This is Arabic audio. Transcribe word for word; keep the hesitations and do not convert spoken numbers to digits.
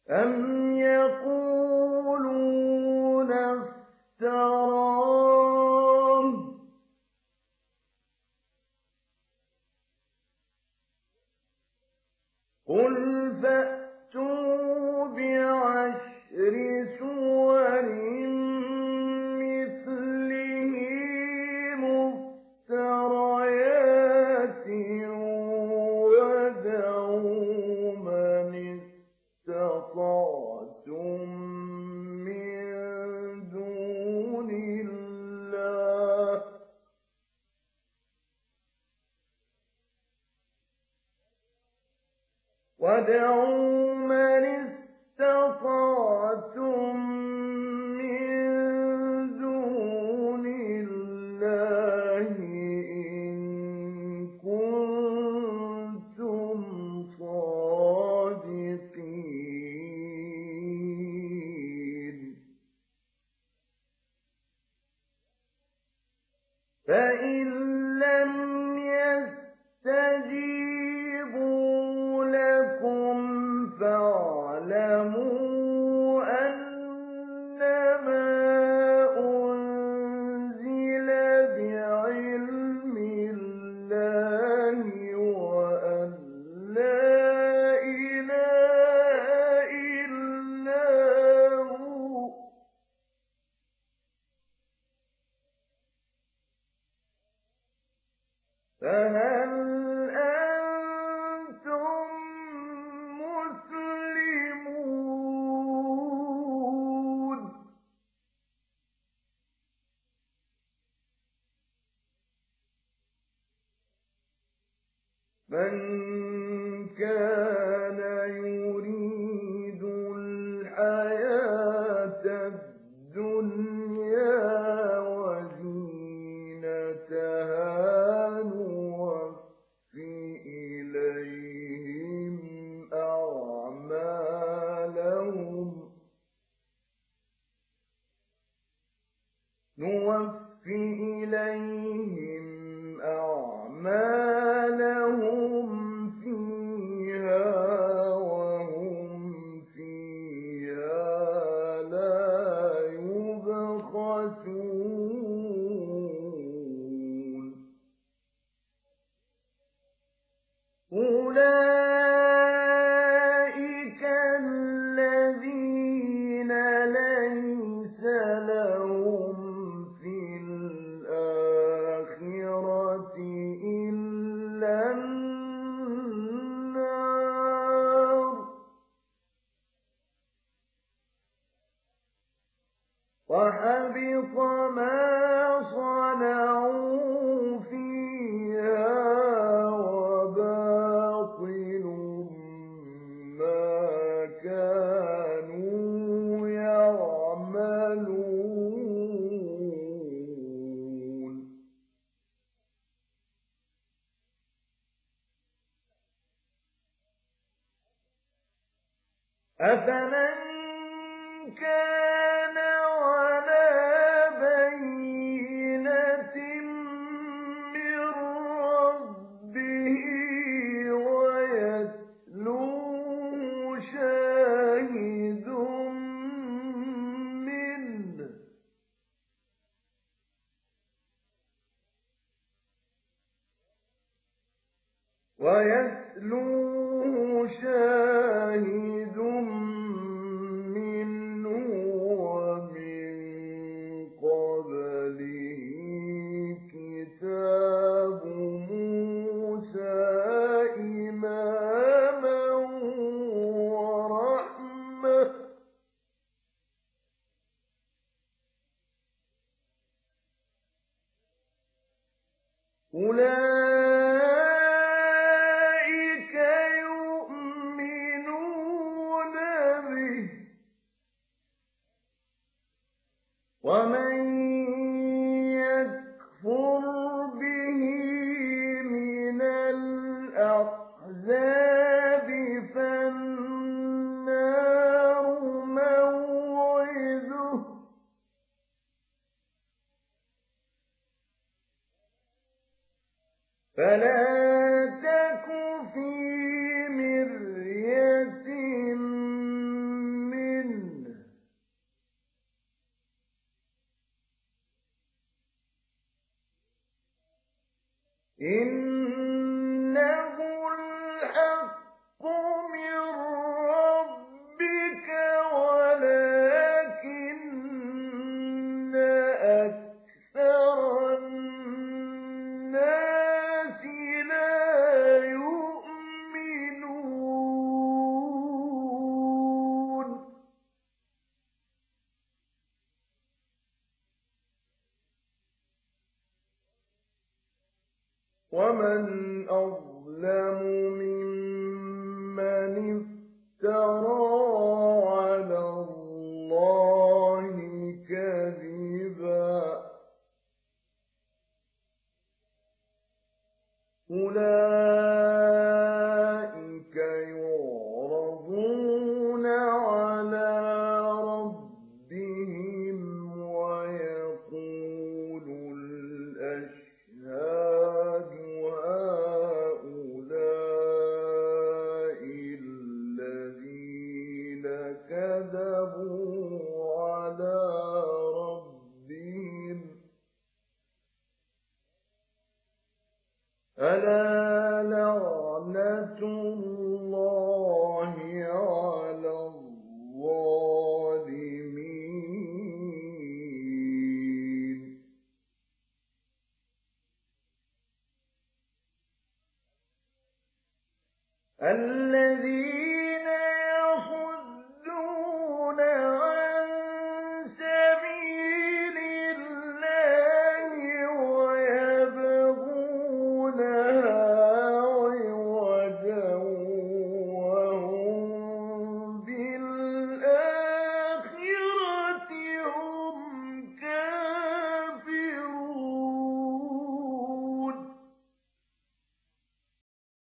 أَمْ يَقُولُونَ افْتَرَاهُ ۖ قُلْ فَأْتُوا بِعَشْرِ سُوَرٍ مِّثْلِهِ مُفْتَرَيَاتٍ وَادْعُوا مَنِ اسْتَطَعْتُم مِّن دُونِ اللَّهِ وَادْعُوا مَنِ اسْتَطَعْتُم مِّن دُونِ اللَّهِ إِن كُنتُمْ صَادِقِينَ فَإِن لَّمْ يَسْتَجِيبُوا لَكُمْ فَاعْلَمُوا أَنَّمَا أُنزِلَ بِعِلْمِ اللَّهِ وَأَن لَّا إِلَٰهَ إِلَّا هُوَ ۖ فَهَلْ أَنتُم مُّسْلِمُونَ مَن كَانَ يُرِيدُ الْحَيَاةَ الدُّنْيَا وَزِينَتَهَا نُوَفِّ إِلَيْهِمْ أَعْمَالَهُمْ نُوَفِّ إِلَيْهِمْ أَعْمَالَهُمْ فِيهَا وَهُمْ فِيهَا لَا يُبْخَسُونَ أُولَٰئِكَ الَّذِينَ لَيْسَ لَهُمْ فِي الْآخِرَةِ إِلَّا النَّارُ وَحَبِطَ مَا صَنَعُوا فِيهَا وَبَاطِلٌ مَّا كَانُوا يَعْمَلُونَ أَفَمَن كَانَ عَلَىٰ بَيِّنَةٍ مِّن رَّبِّهِ وَيَتْلُوهُ شَاهِدٌ مِّنْهُ وَيَتْلُوهُ شَاهِدٌ مِّنْهُ وَمِن قَبْلِهِ كِتَابُ مُوسَىٰ إِمَامًا وَرَحْمَةً ۚ أُولَٰئِكَ يُؤْمِنُونَ بِهِ ۚ وَمَن يَكْفُرْ بِهِ مِنَ الْأَحْزَابِ فَالنَّارُ مَوْعِدُهُ ۚ ومن أظلم